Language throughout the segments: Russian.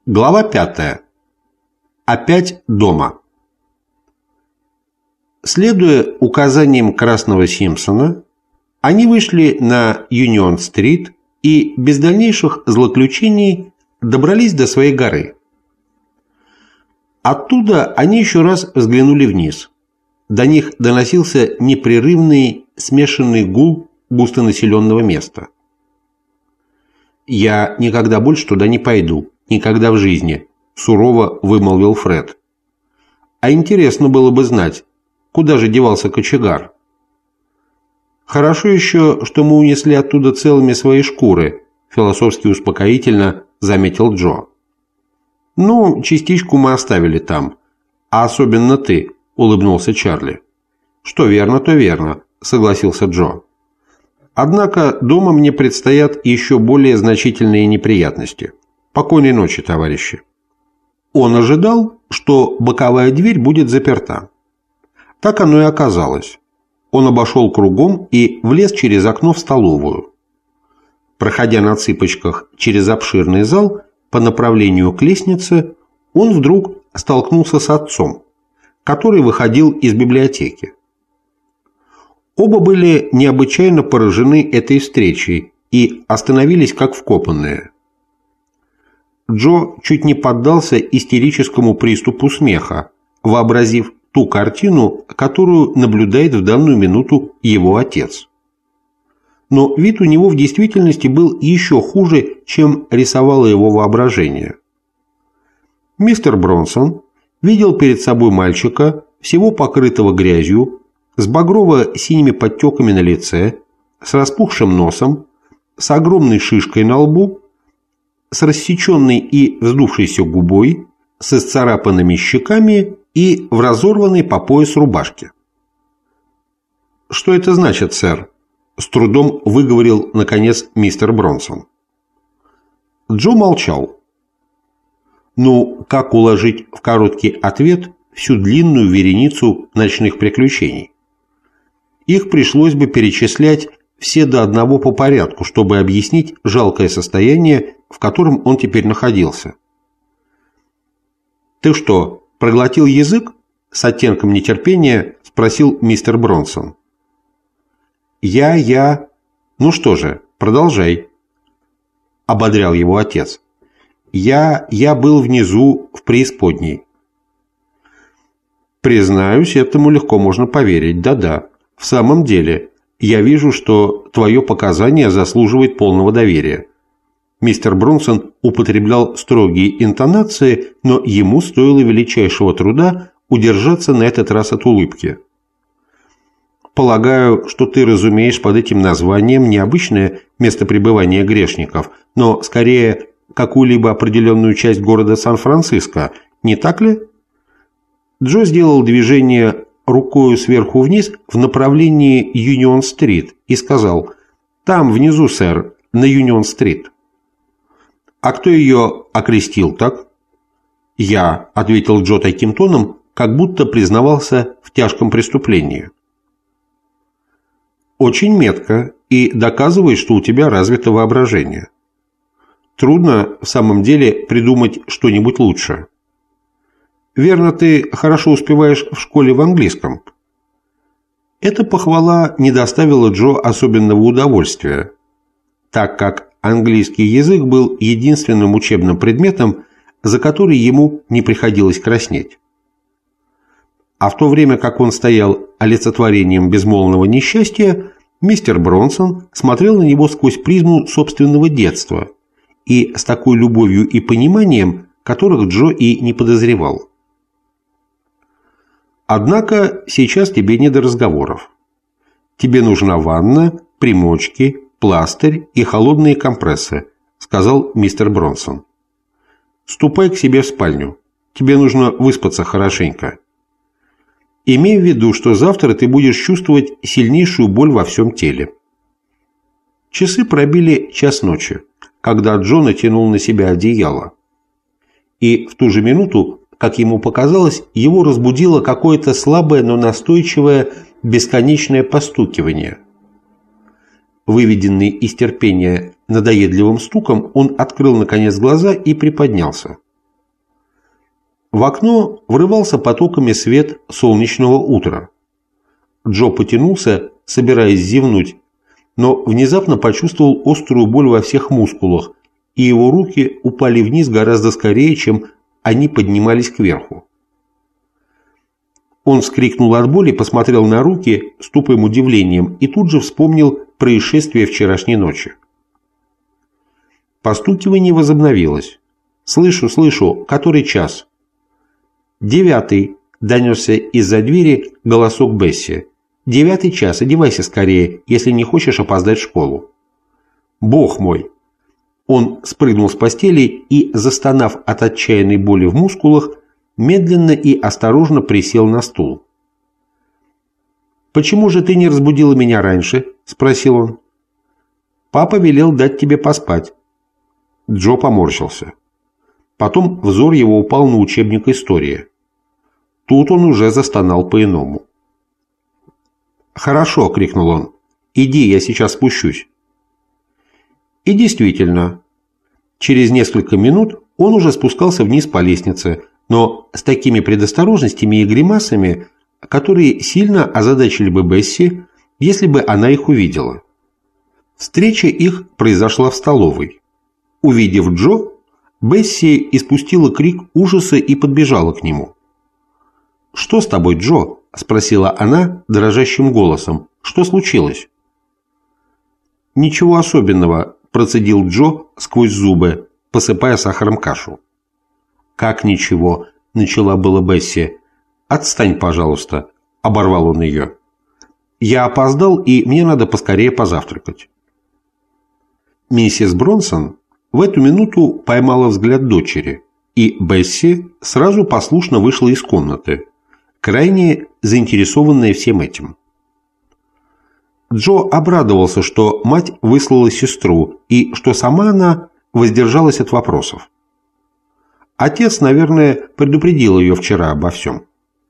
Глава 5. Опять дома. Следуя указаниям Красного Симпсона, они вышли на Юнион-стрит и без дальнейших злоключений добрались до своей горы. Оттуда они еще раз взглянули вниз. До них доносился непрерывный смешанный гул густонаселенного места. «Я никогда больше туда не пойду, никогда в жизни», – сурово вымолвил Фред. «А интересно было бы знать, куда же девался кочегар?» «Хорошо еще, что мы унесли оттуда целыми свои шкуры», – философски успокоительно заметил Джо. «Ну, частичку мы оставили там, а особенно ты», – улыбнулся Чарли. «Что верно, то верно», – согласился Джо. «Однако дома мне предстоят еще более значительные неприятности. Покойной ночи, товарищи». Он ожидал, что боковая дверь будет заперта. Так оно и оказалось. Он обошел кругом и влез через окно в столовую. Проходя на цыпочках через обширный зал по направлению к лестнице, он вдруг столкнулся с отцом, который выходил из библиотеки. Оба были необычайно поражены этой встречей и остановились как вкопанные. Джо чуть не поддался истерическому приступу смеха, вообразив ту картину, которую наблюдает в данную минуту его отец. Но вид у него в действительности был еще хуже, чем рисовало его воображение. Мистер Бронсон видел перед собой мальчика, всего покрытого грязью, с багрово-синими подтеками на лице, с распухшим носом, с огромной шишкой на лбу, с рассеченной и вздувшейся губой, с исцарапанными щеками и в разорванной по пояс рубашке. «Что это значит, сэр?» – с трудом выговорил, наконец, мистер Бронсон. Джо молчал. Ну, как уложить в короткий ответ всю длинную вереницу ночных приключений? Их пришлось бы перечислять все до одного по порядку, чтобы объяснить жалкое состояние, в котором он теперь находился. «Ты что, проглотил язык?» – с оттенком нетерпения спросил мистер Бронсон. «Я... Ну что же, продолжай», – ободрял его отец. «Я был внизу в преисподней». «Признаюсь, этому легко можно поверить, да-да. В самом деле, я вижу, что твое показание заслуживает полного доверия». Мистер Бронсон употреблял строгие интонации, но ему стоило величайшего труда удержаться на этот раз от улыбки. «Полагаю, что ты разумеешь под этим названием не обычное место пребывания грешников, но скорее какую-либо определенную часть города Сан-Франциско, не так ли?» Джо сделал движение рукою сверху вниз в направлении Юнион-стрит и сказал: «Там, внизу, сэр, на Юнион-стрит». «А кто ее окрестил так?» «Я», — ответил Джо таким тоном, как будто признавался в тяжком преступлении. «Очень метко и доказывает, что у тебя развито воображение. Трудно в самом деле придумать что-нибудь лучше. Верно, ты хорошо успеваешь в школе в английском». Эта похвала не доставила Джо особенного удовольствия, так как английский язык был единственным учебным предметом, за который ему не приходилось краснеть. А в то время как он стоял олицетворением безмолвного несчастья, мистер Бронсон смотрел на него сквозь призму собственного детства и с такой любовью и пониманием, которых Джо и не подозревал. «Однако сейчас тебе не до разговоров. Тебе нужна ванна, примочки, пластырь и холодные компрессы», – сказал мистер Бронсон. «Ступай к себе в спальню. Тебе нужно выспаться хорошенько. Имей в виду, что завтра ты будешь чувствовать сильнейшую боль во всем теле». Часы пробили час ночи, когда Джо натянул на себя одеяло. И в ту же минуту, как ему показалось, его разбудило какое-то слабое, но настойчивое, бесконечное постукивание. Выведенный из терпения надоедливым стуком, он открыл наконец глаза и приподнялся. В окно врывался потоками свет солнечного утра. Джо потянулся, собираясь зевнуть, но внезапно почувствовал острую боль во всех мускулах, и его руки упали вниз гораздо скорее, чем они поднимались кверху. Он вскрикнул от боли, посмотрел на руки с тупым удивлением и тут же вспомнил происшествие вчерашней ночи. Постукивание возобновилось. «Слышу, слышу. Который час?» «9», — донесся из-за двери голосок Бесси. «9 час. Одевайся скорее, если не хочешь опоздать в школу». «Бог мой!» Он спрыгнул с постели и, застонав от отчаянной боли в мускулах, медленно и осторожно присел на стул. «Почему же ты не разбудила меня раньше?» – спросил он. «Папа велел дать тебе поспать». Джо поморщился. Потом взор его упал на учебник истории. Тут он уже застонал по-иному. «Хорошо», – крикнул он. «Иди, я сейчас спущусь». И действительно, через несколько минут он уже спускался вниз по лестнице, но с такими предосторожностями и гримасами, которые сильно озадачили бы Бесси, если бы она их увидела. Встреча их произошла в столовой. Увидев Джо, Бесси испустила крик ужаса и подбежала к нему. «Что с тобой, Джо?» – спросила она дрожащим голосом. «Что случилось?» «Ничего особенного», – процедил Джо сквозь зубы, посыпая сахаром кашу. «Как ничего?» – начала была Бесси. «Отстань, пожалуйста», – оборвал он ее. «Я опоздал, и мне надо поскорее позавтракать». Миссис Бронсон в эту минуту поймала взгляд дочери, и Бесси сразу послушно вышла из комнаты, крайне заинтересованная всем этим. Джо обрадовался, что мать выслала сестру, и что сама она воздержалась от вопросов. Отец, наверное, предупредил ее вчера обо всем.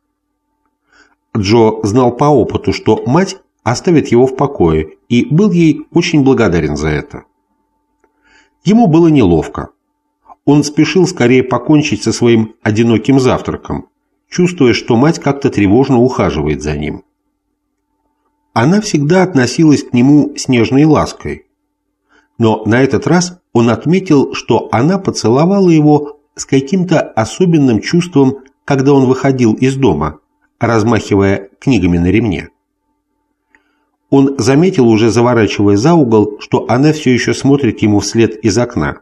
Джо знал по опыту, что мать оставит его в покое, и был ей очень благодарен за это. Ему было неловко. Он спешил скорее покончить со своим одиноким завтраком, чувствуя, что мать как-то тревожно ухаживает за ним. Она всегда относилась к нему с нежной лаской, но на этот раз он отметил, что она поцеловала его с каким-то особенным чувством, когда он выходил из дома, размахивая книгами на ремне. Он заметил, уже заворачивая за угол, что она все еще смотрит ему вслед из окна.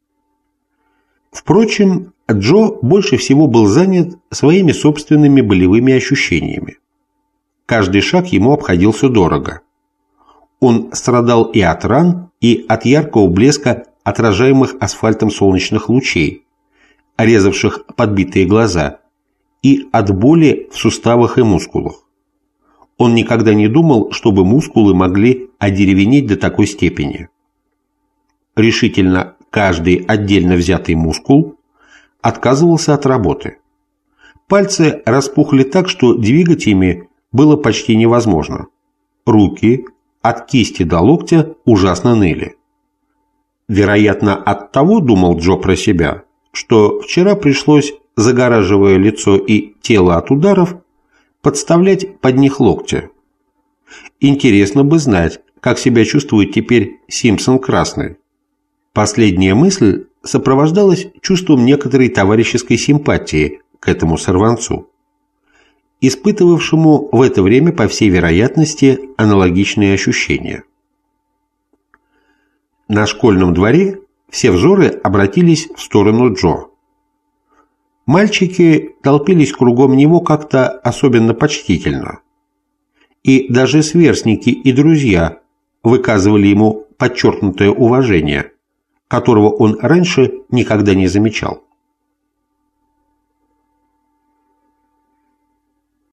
Впрочем, Джо больше всего был занят своими собственными болевыми ощущениями. Каждый шаг ему обходился дорого. Он страдал и от ран, и от яркого блеска отражаемых асфальтом солнечных лучей, резавших подбитые глаза, и от боли в суставах и мускулах. Он никогда не думал, чтобы мускулы могли одеревенеть до такой степени. Решительно каждый отдельно взятый мускул отказывался от работы. Пальцы распухли так, что двигать ими было почти невозможно. Руки от кисти до локтя ужасно ныли. Вероятно, от того, думал Джо про себя, что вчера пришлось, загораживая лицо и тело от ударов, подставлять под них локти. Интересно бы знать, как себя чувствует теперь Симпсон Красный. Последняя мысль сопровождалась чувством некоторой товарищеской симпатии к этому сорванцу, испытывавшему в это время, по всей вероятности, аналогичные ощущения. На школьном дворе все взоры обратились в сторону Джо. Мальчики толпились кругом него как-то особенно почтительно. И даже сверстники и друзья выказывали ему подчеркнутое уважение, которого он раньше никогда не замечал.